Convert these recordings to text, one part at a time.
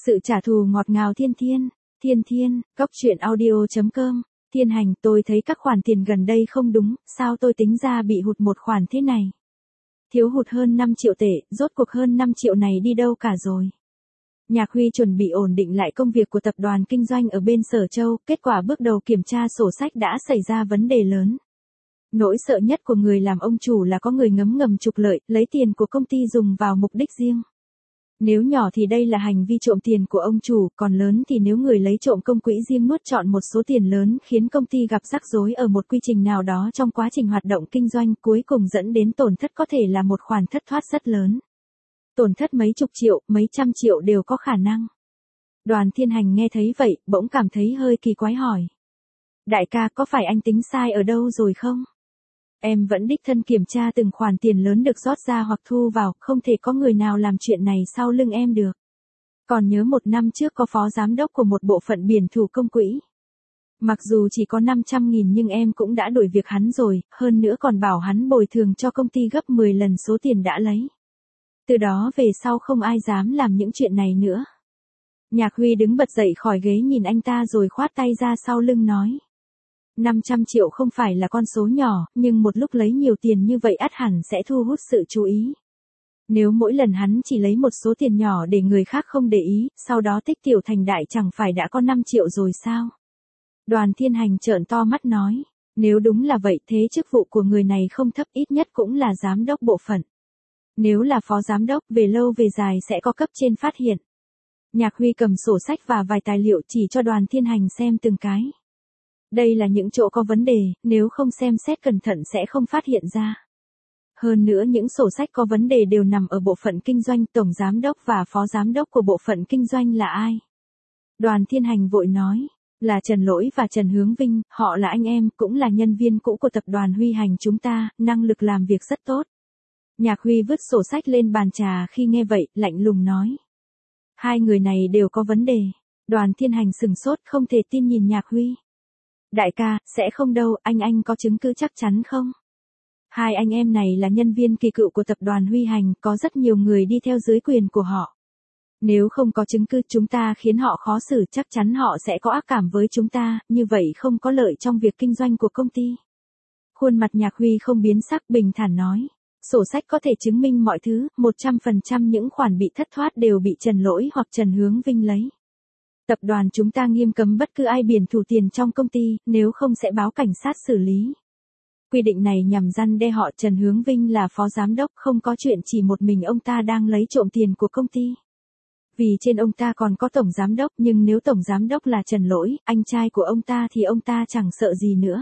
Sự trả thù ngọt ngào Thiên Thiên. Thiên Thiên, Cốc Truyện Audio.com. Thiên Hành, tôi thấy các khoản tiền gần đây không đúng, sao tôi tính ra bị hụt một khoản thế này? Thiếu hụt hơn 5 triệu tệ, rốt cuộc hơn 5 triệu này đi đâu cả rồi? Nhạc Huy chuẩn bị ổn định lại công việc của tập đoàn kinh doanh ở bên Sở Châu, kết quả bước đầu kiểm tra sổ sách đã xảy ra vấn đề lớn. Nỗi sợ nhất của người làm ông chủ là có người ngấm ngầm trục lợi, lấy tiền của công ty dùng vào mục đích riêng. Nếu nhỏ thì đây là hành vi trộm tiền của ông chủ, còn lớn thì nếu người lấy trộm công quỹ riêng nuốt trọn một số tiền lớn khiến công ty gặp rắc rối ở một quy trình nào đó trong quá trình hoạt động kinh doanh, cuối cùng dẫn đến tổn thất có thể là một khoản thất thoát rất lớn. Tổn thất mấy chục triệu, mấy trăm triệu đều có khả năng. Đoàn Thiên Hành nghe thấy vậy, bỗng cảm thấy hơi kỳ quái hỏi. Đại ca, có phải anh tính sai ở đâu rồi không? Em vẫn đích thân kiểm tra từng khoản tiền lớn được rót ra hoặc thu vào, không thể có người nào làm chuyện này sau lưng em được. Còn nhớ một năm trước có phó giám đốc của một bộ phận biển thủ công quỹ. Mặc dù chỉ có 500.000 nhưng em cũng đã đuổi việc hắn rồi, hơn nữa còn bảo hắn bồi thường cho công ty gấp 10 lần số tiền đã lấy. Từ đó về sau không ai dám làm những chuyện này nữa. Nhạc Huy đứng bật dậy khỏi ghế nhìn anh ta rồi khoát tay ra sau lưng nói. 500 triệu không phải là con số nhỏ, nhưng một lúc lấy nhiều tiền như vậy ắt hẳn sẽ thu hút sự chú ý. Nếu mỗi lần hắn chỉ lấy một số tiền nhỏ để người khác không để ý, sau đó tích tiểu thành đại chẳng phải đã có 5 triệu rồi sao? Đoàn Thiên Hành trợn to mắt nói, nếu đúng là vậy thế chức vụ của người này không thấp, ít nhất cũng là giám đốc bộ phận. Nếu là phó giám đốc, về lâu về dài sẽ có cấp trên phát hiện. Nhạc Huy cầm sổ sách và vài tài liệu chỉ cho Đoàn Thiên Hành xem từng cái. Đây là những chỗ có vấn đề, nếu không xem xét cẩn thận sẽ không phát hiện ra. Hơn nữa những sổ sách có vấn đề đều nằm ở bộ phận kinh doanh, tổng giám đốc và phó giám đốc của bộ phận kinh doanh là ai? Đoàn Thiên Hành vội nói, là Trần Lỗi và Trần Hướng Vinh, họ là anh em, cũng là nhân viên cũ của tập đoàn Huy Hành chúng ta, năng lực làm việc rất tốt. Nhạc Huy vứt sổ sách lên bàn trà khi nghe vậy, lạnh lùng nói. Hai người này đều có vấn đề. Đoàn Thiên Hành sừng sốt không thể tin nhìn Nhạc Huy. Đại ca, sẽ không đâu, anh có chứng cứ chắc chắn không? Hai anh em này là nhân viên kỳ cựu của tập đoàn Huy Hành, có rất nhiều người đi theo dưới quyền của họ. Nếu không có chứng cứ chúng ta khiến họ khó xử, chắc chắn họ sẽ có ác cảm với chúng ta, như vậy không có lợi trong việc kinh doanh của công ty. Khuôn mặt Nhạc Huy không biến sắc, bình thản nói. Sổ sách có thể chứng minh mọi thứ, 100% những khoản bị thất thoát đều bị Trần Lỗi hoặc Trần Hướng Vinh lấy. Tập đoàn chúng ta nghiêm cấm bất cứ ai biển thủ tiền trong công ty, nếu không sẽ báo cảnh sát xử lý. Quy định này nhằm răn đe họ. Trần Hướng Vinh là phó giám đốc, không có chuyện chỉ một mình ông ta đang lấy trộm tiền của công ty. Vì trên ông ta còn có tổng giám đốc, nhưng nếu tổng giám đốc là Trần Lỗi, anh trai của ông ta thì ông ta chẳng sợ gì nữa.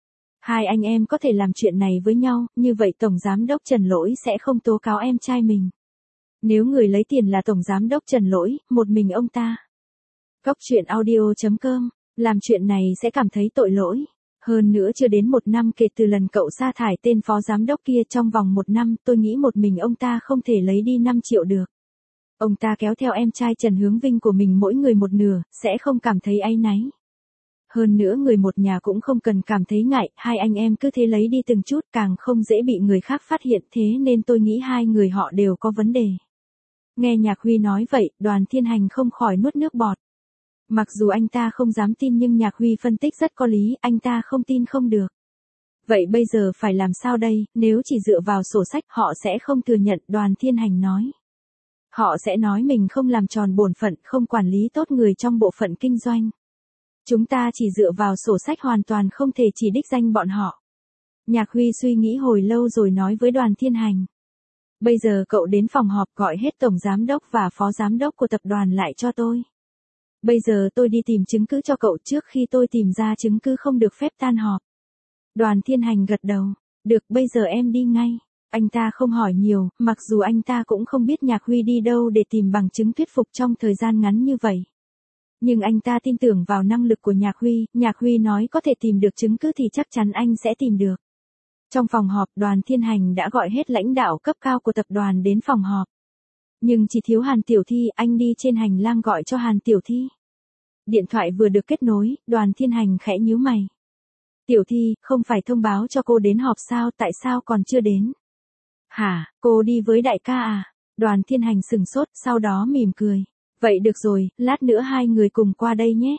Hai anh em có thể làm chuyện này với nhau, như vậy tổng giám đốc Trần Lỗi sẽ không tố cáo em trai mình. Nếu người lấy tiền là tổng giám đốc Trần Lỗi, một mình ông ta. Cốc Truyện Audio.com, làm chuyện này sẽ cảm thấy tội lỗi. Hơn nữa chưa đến một năm kể từ lần cậu sa thải tên phó giám đốc kia, trong vòng một năm tôi nghĩ một mình ông ta không thể lấy đi 5 triệu được. Ông ta kéo theo em trai Trần Hướng Vinh của mình mỗi người một nửa, sẽ không cảm thấy áy náy. Hơn nữa người một nhà cũng không cần cảm thấy ngại, hai anh em cứ thế lấy đi từng chút càng không dễ bị người khác phát hiện, thế nên tôi nghĩ hai người họ đều có vấn đề. Nghe Nhạc Huy nói vậy, Đoàn Thiên Hành không khỏi nuốt nước bọt. Mặc dù anh ta không dám tin nhưng Nhạc Huy phân tích rất có lý, anh ta không tin không được. Vậy bây giờ phải làm sao đây, nếu chỉ dựa vào sổ sách họ sẽ không thừa nhận, Đoàn Thiên Hành nói. Họ sẽ nói mình không làm tròn bổn phận, không quản lý tốt người trong bộ phận kinh doanh. Chúng ta chỉ dựa vào sổ sách hoàn toàn không thể chỉ đích danh bọn họ. Nhạc Huy suy nghĩ hồi lâu rồi nói với Đoàn Thiên Hành. Bây giờ cậu đến phòng họp gọi hết tổng giám đốc và phó giám đốc của tập đoàn lại cho tôi. Bây giờ tôi đi tìm chứng cứ cho cậu, trước khi tôi tìm ra chứng cứ không được phép tan họp. Đoàn Thiên Hành gật đầu. Được, bây giờ em đi ngay. Anh ta không hỏi nhiều, mặc dù anh ta cũng không biết Nhạc Huy đi đâu để tìm bằng chứng thuyết phục trong thời gian ngắn như vậy. Nhưng anh ta tin tưởng vào năng lực của Nhạc Huy nói có thể tìm được chứng cứ thì chắc chắn anh sẽ tìm được. Trong phòng họp, Đoàn Thiên Hành đã gọi hết lãnh đạo cấp cao của tập đoàn đến phòng họp. Nhưng chỉ thiếu Hàn Tiểu Thi, anh đi trên hành lang gọi cho Hàn Tiểu Thi. Điện thoại vừa được kết nối, Đoàn Thiên Hành khẽ nhíu mày. Tiểu Thi, không phải thông báo cho cô đến họp sao, tại sao còn chưa đến? Hả, cô đi với đại ca à? Đoàn Thiên Hành sừng sốt, sau đó mỉm cười. Vậy được rồi, lát nữa hai người cùng qua đây nhé.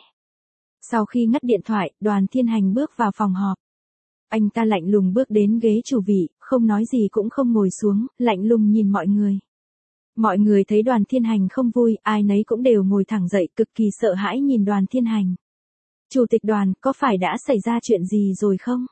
Sau khi ngắt điện thoại, Đoàn Thiên Hành bước vào phòng họp. Anh ta lạnh lùng bước đến ghế chủ vị, không nói gì cũng không ngồi xuống, lạnh lùng nhìn mọi người. Mọi người thấy Đoàn Thiên Hành không vui, ai nấy cũng đều ngồi thẳng dậy, cực kỳ sợ hãi nhìn Đoàn Thiên Hành. Chủ tịch Đoàn, có phải đã xảy ra chuyện gì rồi không?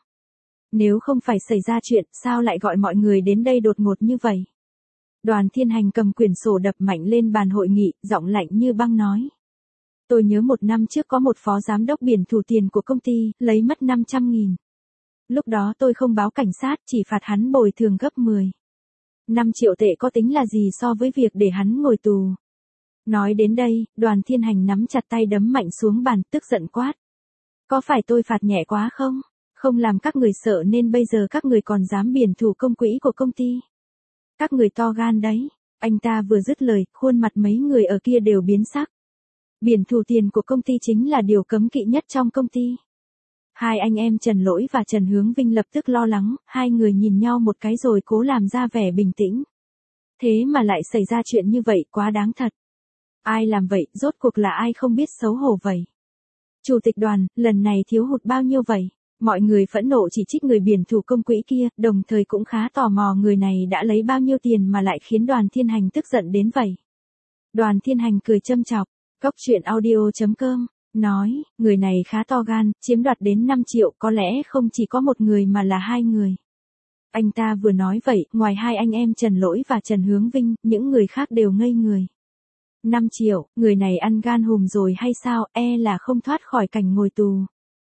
Nếu không phải xảy ra chuyện, sao lại gọi mọi người đến đây đột ngột như vậy? Đoàn Thiên Hành cầm quyển sổ đập mạnh lên bàn hội nghị, giọng lạnh như băng nói. Tôi nhớ 1 năm trước có một phó giám đốc biển thủ tiền của công ty, lấy mất 500.000. Lúc đó tôi không báo cảnh sát, chỉ phạt hắn bồi thường gấp 10. 5 triệu tệ có tính là gì so với việc để hắn ngồi tù? Nói đến đây, Đoàn Thiên Hành nắm chặt tay đấm mạnh xuống bàn, tức giận quát. Có phải tôi phạt nhẹ quá không? Không làm các người sợ nên bây giờ các người còn dám biển thủ công quỹ của công ty. Các người to gan đấy. Anh ta vừa dứt lời, khuôn mặt mấy người ở kia đều biến sắc. Biển thủ tiền của công ty chính là điều cấm kỵ nhất trong công ty. Hai anh em Trần Lỗi và Trần Hướng Vinh lập tức lo lắng, hai người nhìn nhau một cái rồi cố làm ra vẻ bình tĩnh. Thế mà lại xảy ra chuyện như vậy, quá đáng thật. Ai làm vậy, rốt cuộc là ai không biết xấu hổ vậy? Chủ tịch Đoàn, lần này thiếu hụt bao nhiêu vậy? Mọi người phẫn nộ chỉ trích người biển thủ công quỹ kia, đồng thời cũng khá tò mò người này đã lấy bao nhiêu tiền mà lại khiến Đoàn Thiên Hành tức giận đến vậy. Đoàn Thiên Hành cười châm chọc, coctruyện.audio.com, nói, người này khá to gan, chiếm đoạt đến 5 triệu, có lẽ không chỉ có một người mà là hai người. Anh ta vừa nói vậy, ngoài hai anh em Trần Lỗi và Trần Hướng Vinh, những người khác đều ngây người. 5 triệu, người này ăn gan hùm rồi hay sao, là không thoát khỏi cảnh ngồi tù.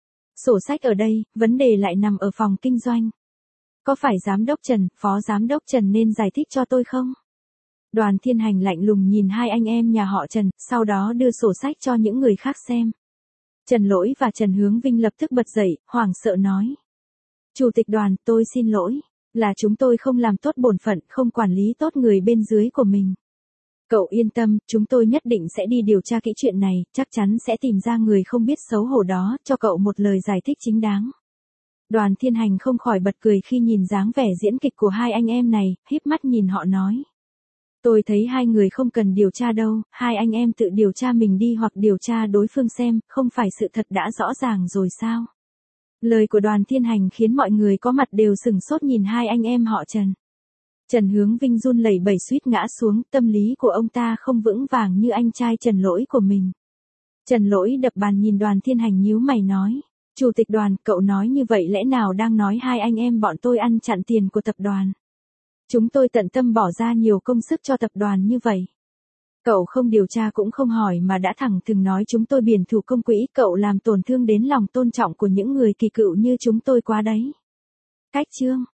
Sổ sách ở đây, vấn đề lại nằm ở phòng kinh doanh. Có phải giám đốc Trần, phó giám đốc Trần nên giải thích cho tôi không? Đoàn Thiên Hành lạnh lùng nhìn hai anh em nhà họ Trần, sau đó đưa sổ sách cho những người khác xem. Trần Lỗi và Trần Hướng Vinh lập tức bật dậy, hoảng sợ nói. Chủ tịch Đoàn, tôi xin lỗi, là chúng tôi không làm tốt bổn phận, không quản lý tốt người bên dưới của mình. Cậu yên tâm, chúng tôi nhất định sẽ đi điều tra kỹ chuyện này, chắc chắn sẽ tìm ra người không biết xấu hổ đó, cho cậu một lời giải thích chính đáng. Đoàn Thiên Hành không khỏi bật cười khi nhìn dáng vẻ diễn kịch của hai anh em này, híp mắt nhìn họ nói. Tôi thấy hai người không cần điều tra đâu, hai anh em tự điều tra mình đi hoặc điều tra đối phương xem, không phải sự thật đã rõ ràng rồi sao? Lời của Đoàn Thiên Hành khiến mọi người có mặt đều sửng sốt nhìn hai anh em họ Trần. Trần Hướng Vinh run lẩy bẩy suýt ngã xuống, tâm lý của ông ta không vững vàng như anh trai Trần Lỗi của mình. Trần Lỗi đập bàn nhìn Đoàn Thiên Hành nhíu mày nói, Chủ tịch Đoàn, cậu nói như vậy lẽ nào đang nói hai anh em bọn tôi ăn chặn tiền của tập đoàn? Chúng tôi tận tâm bỏ ra nhiều công sức cho tập đoàn như vậy. Cậu không điều tra cũng không hỏi mà đã thẳng thừng nói chúng tôi biển thủ công quỹ, cậu làm tổn thương đến lòng tôn trọng của những người kỳ cựu như chúng tôi quá đấy. Cách chương